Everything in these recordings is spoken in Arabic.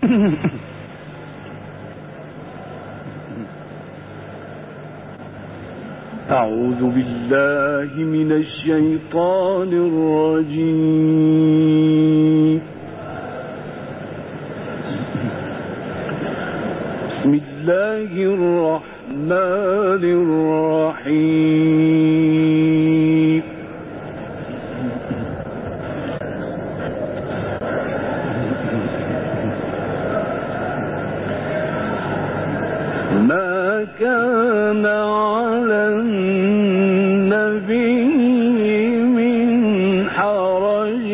أعوذ بالله من الشيطان الرجيم. بسم الله الرحمن الرحيم. ما كان على النبي من حرج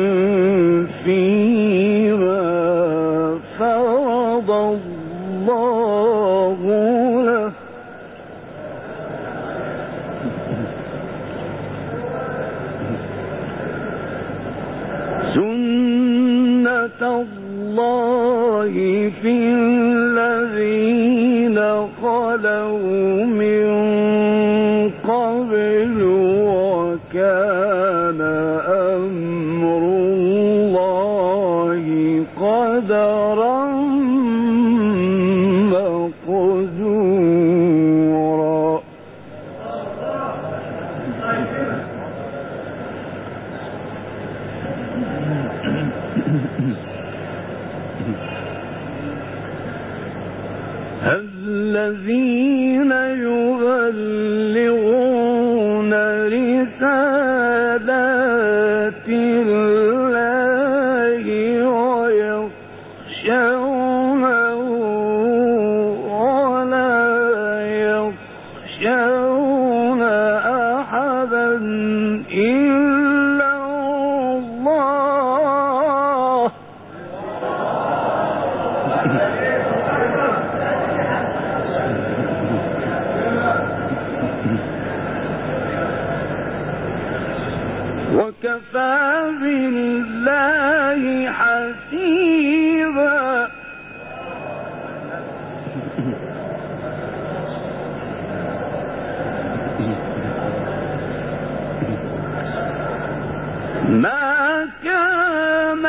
فيما فرض الله له، سنة الله في الذين خلوا من قبل، وكان أمر الله قدرا مقدورا. الذين يبلغون رسالات الله ويخشونه ولا يخشون أحدا إلا الله. وكفى بالله حسيبا. ما كان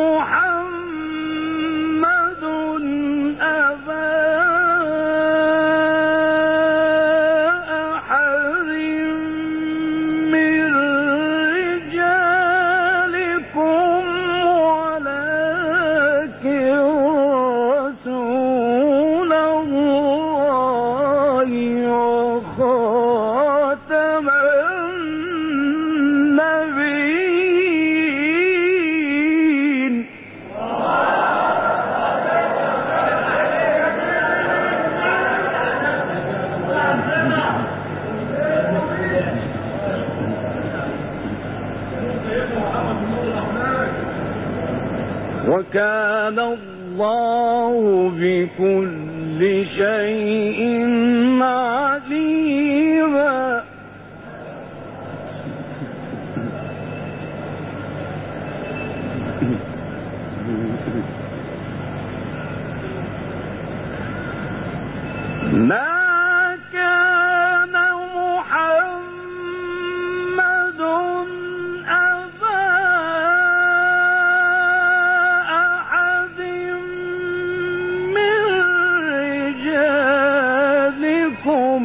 محمد أبا أحد من رجالكم ولكن رسول الله وخاتم النبيين. وكان الله بكل شيء عليما. ما كان محمد أبا أحد من رجالكم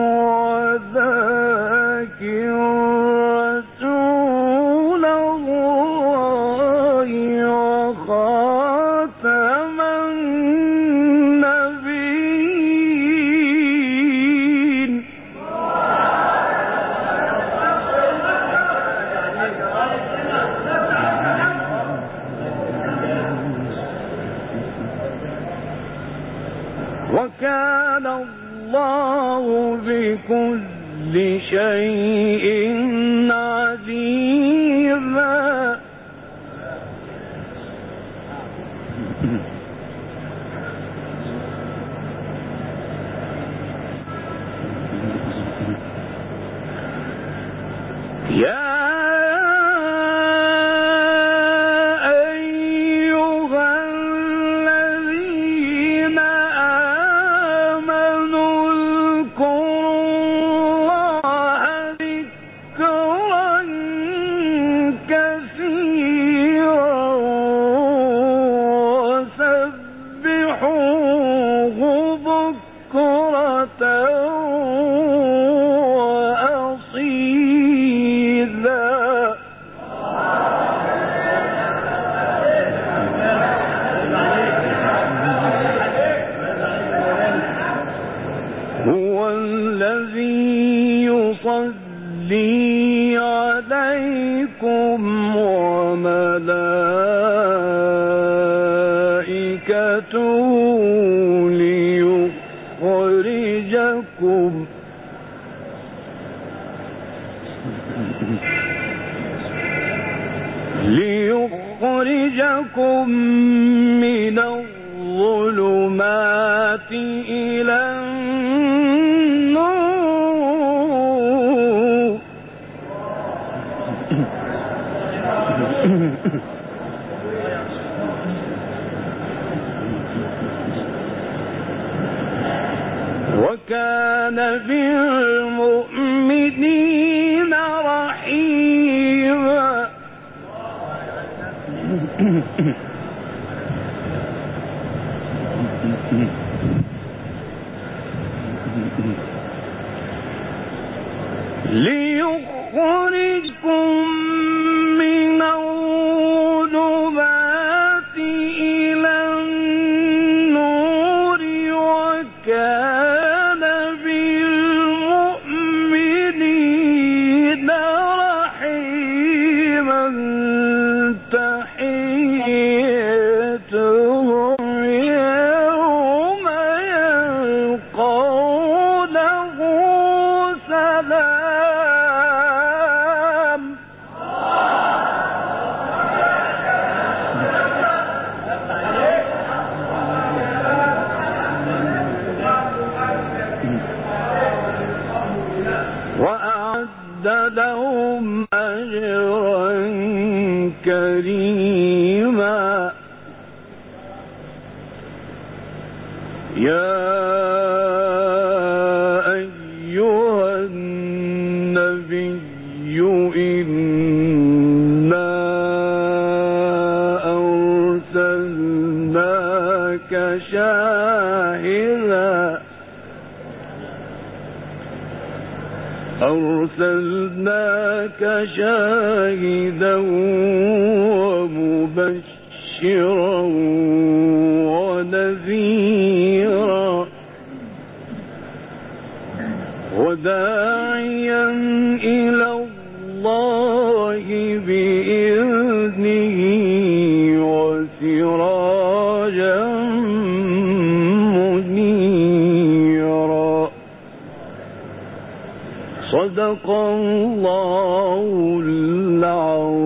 ولكن رسول الله وخاتم النبيين. وكان الله بكل شيء عليما. يا أيها الذين آمنوا اذكروا الله ذكرا كثيرا وسبحوه فاتوا ليخرجكم من الظلمات إلى النور وكان بالمؤمنين رحيما. ليخرجكم من الظلمات إلى النور وكان بالمؤمنين رحيما. تحيتهم يوم يلقونه سلام. وأعد لهم أجرا كريما. يا أيها النبي إنا أرسلناك شاهدا ومبشرا ونذيرا وداعيا إلى الله بإذنه وسراجا منيرا. صدق الله العظيم.